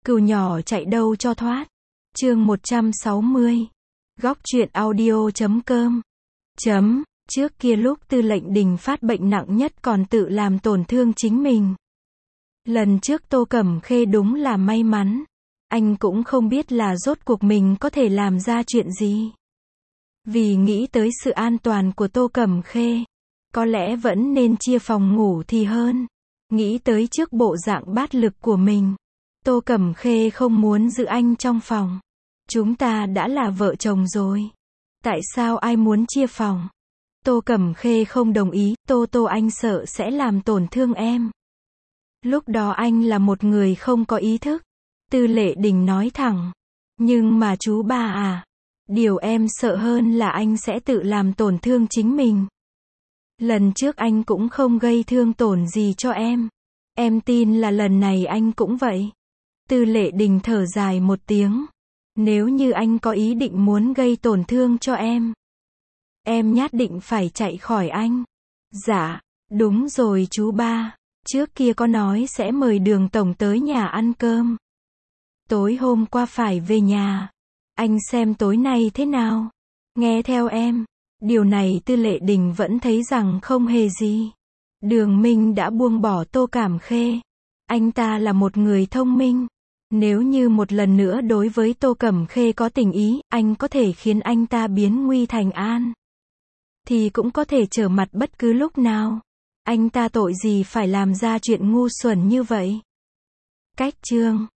Cừu nhỏ chạy đâu cho thoát. Chương 160. Góc truyện audio.com. Trước kia lúc Tư Lệnh Đình phát bệnh nặng nhất còn tự làm tổn thương chính mình. Lần trước Tô Cẩm Khê đúng là may mắn. Anh cũng không biết là rốt cuộc mình có thể làm ra chuyện gì. Vì nghĩ tới sự an toàn của Tô Cẩm Khê, có lẽ vẫn nên chia phòng ngủ thì hơn. Nghĩ tới trước bộ dạng bát lực của mình, Tô Cẩm Khê không muốn giữ anh trong phòng. Chúng ta đã là vợ chồng rồi. Tại sao ai muốn chia phòng? Tô Cẩm Khê không đồng ý, Tô anh sợ sẽ làm tổn thương em. Lúc đó anh là một người không có ý thức. Tư Lệ Đình nói thẳng. Nhưng mà chú ba à, điều em sợ hơn là anh sẽ tự làm tổn thương chính mình. Lần trước anh cũng không gây thương tổn gì cho em. Em tin là lần này anh cũng vậy. Tư Lệ Đình thở dài một tiếng. Nếu như anh có ý định muốn gây tổn thương cho em nhất định phải chạy khỏi anh. Dạ, đúng rồi chú ba. Trước kia có nói sẽ mời Đường tổng tới nhà ăn cơm. Tối hôm qua phải về nhà. Anh xem tối nay thế nào? Nghe theo em. Điều này Tư Lệ Đình vẫn thấy rằng không hề gì. Đường Minh đã buông bỏ Tô Cẩm Khê. Anh ta là một người thông minh. Nếu như một lần nữa đối với Tô Cẩm Khê có tình ý, anh có thể khiến anh ta biến nguy thành an. Thì cũng có thể trở mặt bất cứ lúc nào. Anh ta tội gì phải làm ra chuyện ngu xuẩn như vậy? Cách chương